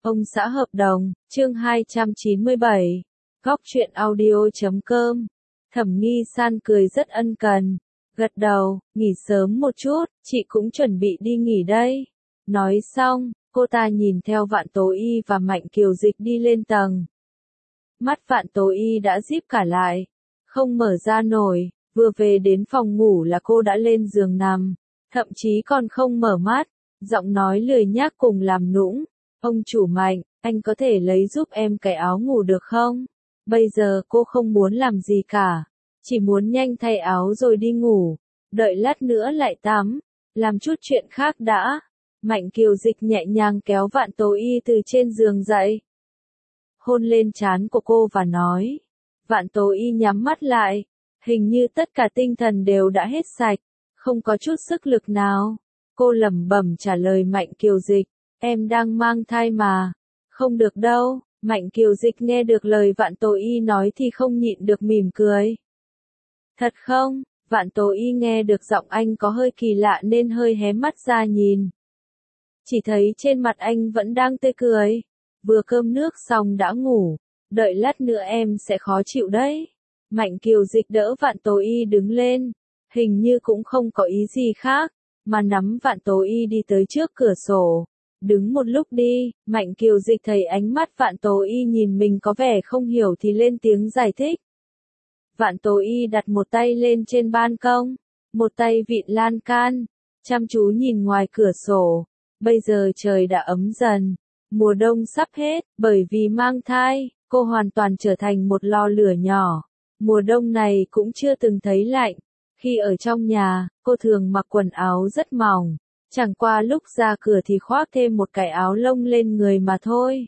Ông xã hợp đồng, chương 297. Góc truyện audio.com. Thẩm Nghi San cười rất ân cần, gật đầu, nghỉ sớm một chút, chị cũng chuẩn bị đi nghỉ đây. Nói xong, cô ta nhìn theo Vạn Tố Y và Mạnh Kiều Dịch đi lên tầng. Mắt Vạn Tố Y đã díp cả lại, không mở ra nổi, vừa về đến phòng ngủ là cô đã lên giường nằm, thậm chí còn không mở mắt, giọng nói lười nhác cùng làm nũng. Ông chủ Mạnh, anh có thể lấy giúp em cái áo ngủ được không? Bây giờ cô không muốn làm gì cả, chỉ muốn nhanh thay áo rồi đi ngủ, đợi lát nữa lại tắm, làm chút chuyện khác đã. Mạnh Kiều Dịch nhẹ nhàng kéo Vạn Tố Y từ trên giường dậy, hôn lên trán của cô và nói. Vạn Tố Y nhắm mắt lại, hình như tất cả tinh thần đều đã hết sạch, không có chút sức lực nào. Cô lẩm bẩm trả lời Mạnh Kiều Dịch, em đang mang thai mà. Không được đâu. Mạnh Kiều Dịch nghe được lời Vạn Tố Y nói thì không nhịn được mỉm cười. Thật không? Vạn Tố Y nghe được giọng anh có hơi kỳ lạ nên hơi hé mắt ra nhìn. Chỉ thấy trên mặt anh vẫn đang tươi cười. Vừa cơm nước xong đã ngủ, đợi lát nữa em sẽ khó chịu đấy. Mạnh Kiều Dịch đỡ Vạn Tố Y đứng lên, hình như cũng không có ý gì khác, mà nắm Vạn Tố Y đi tới trước cửa sổ. Đứng một lúc đi, Mạnh Kiều Dịch thấy ánh mắt Vạn Tố Y nhìn mình có vẻ không hiểu thì lên tiếng giải thích. Vạn Tố Y đặt một tay lên trên ban công, một tay vịn lan can, chăm chú nhìn ngoài cửa sổ. Bây giờ trời đã ấm dần, mùa đông sắp hết, bởi vì mang thai, cô hoàn toàn trở thành một lò lửa nhỏ. Mùa đông này cũng chưa từng thấy lạnh. Khi ở trong nhà, cô thường mặc quần áo rất mỏng. Chẳng qua lúc ra cửa thì khoác thêm một cái áo lông lên người mà thôi.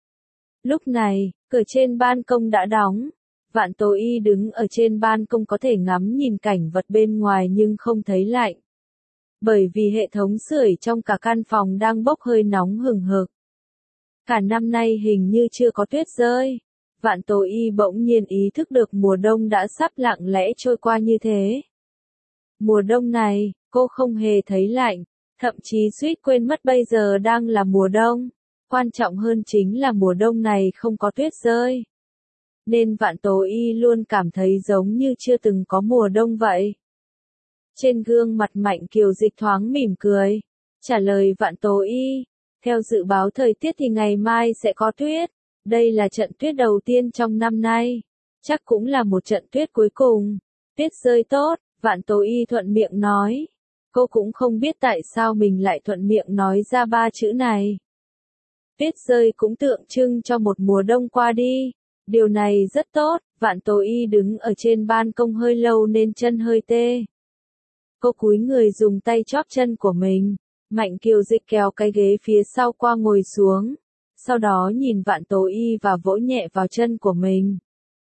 Lúc này, cửa trên ban công đã đóng. Vạn Tố Y đứng ở trên ban công có thể ngắm nhìn cảnh vật bên ngoài nhưng không thấy lạnh. Bởi vì hệ thống sưởi trong cả căn phòng đang bốc hơi nóng hừng hực. Cả năm nay hình như chưa có tuyết rơi. Vạn Tố Y bỗng nhiên ý thức được mùa đông đã sắp lặng lẽ trôi qua như thế. Mùa đông này, cô không hề thấy lạnh. Thậm chí suýt quên mất bây giờ đang là mùa đông. Quan trọng hơn chính là mùa đông này không có tuyết rơi. Nên Vạn Tố Y luôn cảm thấy giống như chưa từng có mùa đông vậy. Trên gương mặt Mạnh Kiều Dịch thoáng mỉm cười, trả lời Vạn Tố Y. Theo dự báo thời tiết thì ngày mai sẽ có tuyết. Đây là trận tuyết đầu tiên trong năm nay. Chắc cũng là một trận tuyết cuối cùng. Tuyết rơi tốt, Vạn Tố Y thuận miệng nói. Cô cũng không biết tại sao mình lại thuận miệng nói ra ba chữ này. Tuyết rơi cũng tượng trưng cho một mùa đông qua đi. Điều này rất tốt. Vạn Tố Y đứng ở trên ban công hơi lâu nên chân hơi tê. Cô cúi người dùng tay chóp chân của mình. Mạnh Kiều Dịch kéo cái ghế phía sau qua ngồi xuống. Sau đó nhìn Vạn Tố Y và vỗ nhẹ vào chân của mình.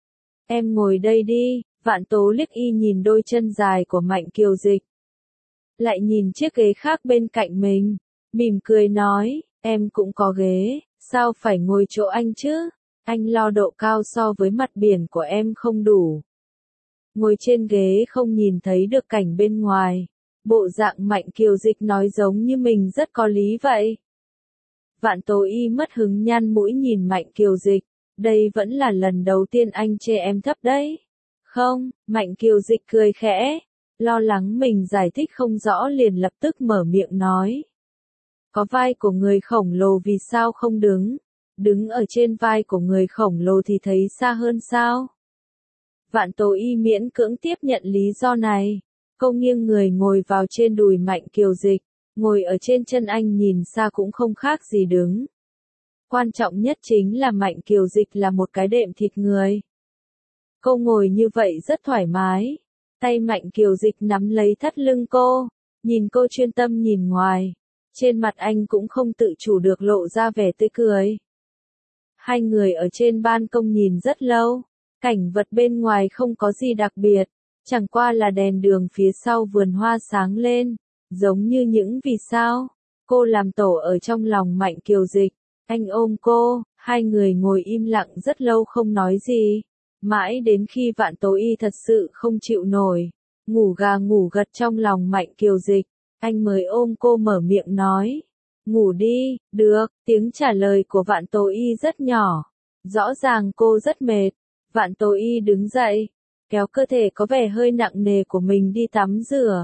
Em ngồi đây đi. Vạn Tố liếc y nhìn đôi chân dài của Mạnh Kiều Dịch. Lại nhìn chiếc ghế khác bên cạnh mình, mỉm cười nói, em cũng có ghế, sao phải ngồi chỗ anh chứ? Anh lo độ cao so với mặt biển của em không đủ. Ngồi trên ghế không nhìn thấy được cảnh bên ngoài. Bộ dạng Mạnh Kiều Dịch nói giống như mình rất có lý vậy. Vạn Tố Y mất hứng nhăn mũi nhìn Mạnh Kiều Dịch. Đây vẫn là lần đầu tiên anh chê em thấp đấy. Không, Mạnh Kiều Dịch cười khẽ. Lo lắng mình giải thích không rõ liền lập tức mở miệng nói. Có vai của người khổng lồ vì sao không đứng? Đứng ở trên vai của người khổng lồ thì thấy xa hơn sao? Vạn Tố Y miễn cưỡng tiếp nhận lý do này. Cô nghiêng người ngồi vào trên đùi Mạnh Kiều Dịch. Ngồi ở trên chân anh nhìn xa cũng không khác gì đứng. Quan trọng nhất chính là Mạnh Kiều Dịch là một cái đệm thịt người. Cô ngồi như vậy rất thoải mái. Tay Mạnh Kiều Dịch nắm lấy thắt lưng cô, nhìn cô chuyên tâm nhìn ngoài. Trên mặt anh cũng không tự chủ được lộ ra vẻ tươi cười. Hai người ở trên ban công nhìn rất lâu. Cảnh vật bên ngoài không có gì đặc biệt, chẳng qua là đèn đường phía sau vườn hoa sáng lên, giống như những vì sao. Cô làm tổ ở trong lòng Mạnh Kiều Dịch. Anh ôm cô, hai người ngồi im lặng rất lâu không nói gì. Mãi đến khi Vạn Tố Y thật sự không chịu nổi, ngủ gà ngủ gật trong lòng Mạnh Kiều Dịch, anh mới ôm cô mở miệng nói. Ngủ đi, được, tiếng trả lời của Vạn Tố Y rất nhỏ. Rõ ràng cô rất mệt. Vạn Tố Y đứng dậy, kéo cơ thể có vẻ hơi nặng nề của mình đi tắm rửa.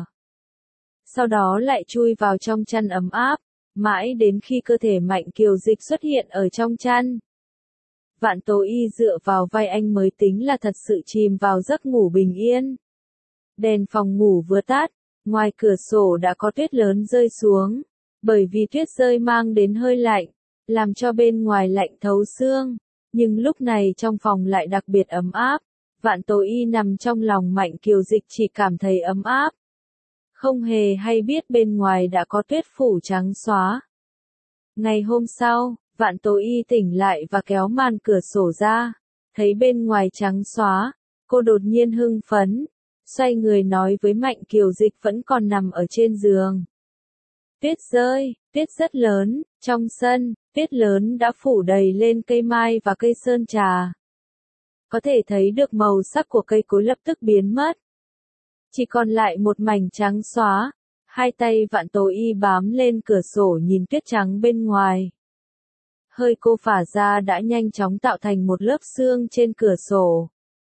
Sau đó lại chui vào trong chăn ấm áp, mãi đến khi cơ thể Mạnh Kiều Dịch xuất hiện ở trong chăn. Vạn Tố Y dựa vào vai anh mới tính là thật sự chìm vào giấc ngủ bình yên. Đèn phòng ngủ vừa tắt, ngoài cửa sổ đã có tuyết lớn rơi xuống, bởi vì tuyết rơi mang đến hơi lạnh, làm cho bên ngoài lạnh thấu xương, nhưng lúc này trong phòng lại đặc biệt ấm áp. Vạn Tố Y nằm trong lòng Mạnh Kiều Dịch chỉ cảm thấy ấm áp, không hề hay biết bên ngoài đã có tuyết phủ trắng xóa. Ngày hôm sau, Vạn Tố Y tỉnh lại và kéo màn cửa sổ ra, thấy bên ngoài trắng xóa, cô đột nhiên hưng phấn, xoay người nói với Mạnh Kiều Dịch vẫn còn nằm ở trên giường. Tuyết rơi, tuyết rất lớn, trong sân, tuyết lớn đã phủ đầy lên cây mai và cây sơn trà. Có thể thấy được màu sắc của cây cối lập tức biến mất. Chỉ còn lại một mảnh trắng xóa, hai tay Vạn Tố Y bám lên cửa sổ nhìn tuyết trắng bên ngoài. Hơi cô phả ra đã nhanh chóng tạo thành một lớp sương trên cửa sổ.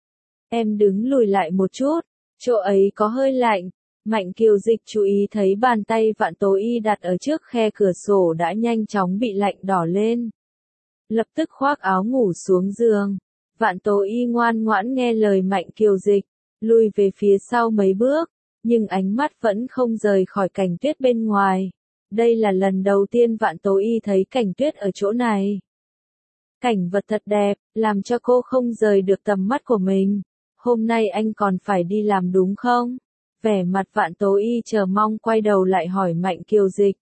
Em đứng lùi lại một chút, chỗ ấy có hơi lạnh. Mạnh Kiều Dịch chú ý thấy bàn tay Vạn Tố Y đặt ở trước khe cửa sổ đã nhanh chóng bị lạnh đỏ lên. Lập tức khoác áo ngủ xuống giường. Vạn Tố Y ngoan ngoãn nghe lời Mạnh Kiều Dịch, lùi về phía sau mấy bước, nhưng ánh mắt vẫn không rời khỏi cảnh tuyết bên ngoài. Đây là lần đầu tiên Vạn Tố Y thấy cảnh tuyết ở chỗ này. Cảnh vật thật đẹp, làm cho cô không rời được tầm mắt của mình. Hôm nay anh còn phải đi làm đúng không? Vẻ mặt Vạn Tố Y chờ mong quay đầu lại hỏi Mạnh Kiều Dịch.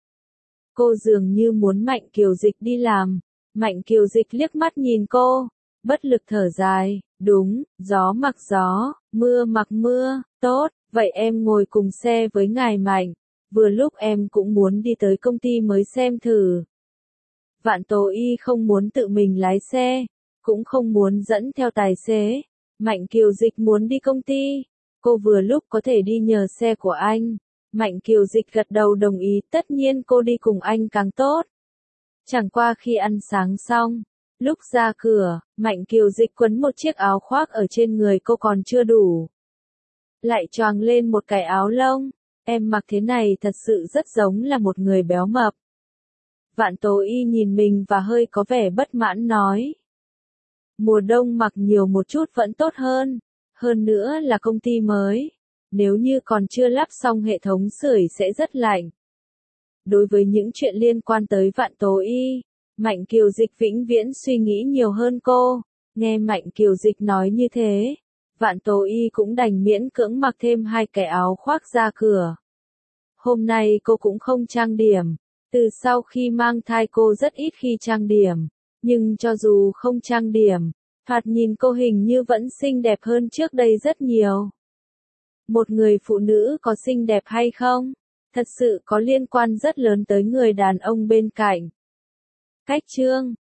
Cô dường như muốn Mạnh Kiều Dịch đi làm. Mạnh Kiều Dịch liếc mắt nhìn cô, bất lực thở dài, đúng, gió mặc gió, mưa mặc mưa, tốt, vậy em ngồi cùng xe với ngài Mạnh, vừa lúc em cũng muốn đi tới công ty mới xem thử. Vạn Tố Y không muốn tự mình lái xe, cũng không muốn dẫn theo tài xế. Mạnh Kiều Dịch muốn đi công ty, cô vừa lúc có thể đi nhờ xe của anh. Mạnh Kiều Dịch gật đầu đồng ý, tất nhiên cô đi cùng anh càng tốt. Chẳng qua khi ăn sáng xong, lúc ra cửa, Mạnh Kiều Dịch quấn một chiếc áo khoác ở trên người cô còn chưa đủ. Lại choàng lên một cái áo lông, em mặc thế này thật sự rất giống là một người béo mập. Vạn Tố Y nhìn mình và hơi có vẻ bất mãn nói. Mùa đông mặc nhiều một chút vẫn tốt hơn nữa là công ty mới. Nếu như còn chưa lắp xong hệ thống sưởi sẽ rất lạnh. Đối với những chuyện liên quan tới Vạn Tố Y, Mạnh Kiều Dịch vĩnh viễn suy nghĩ nhiều hơn cô. Nghe Mạnh Kiều Dịch nói như thế, Vạn Tố Y cũng đành miễn cưỡng mặc thêm hai cái áo khoác ra cửa. Hôm nay cô cũng không trang điểm. Từ sau khi mang thai cô rất ít khi trang điểm. Nhưng cho dù không trang điểm, thoạt nhìn cô hình như vẫn xinh đẹp hơn trước đây rất nhiều. Một người phụ nữ có xinh đẹp hay không, thật sự có liên quan rất lớn tới người đàn ông bên cạnh. Cách chương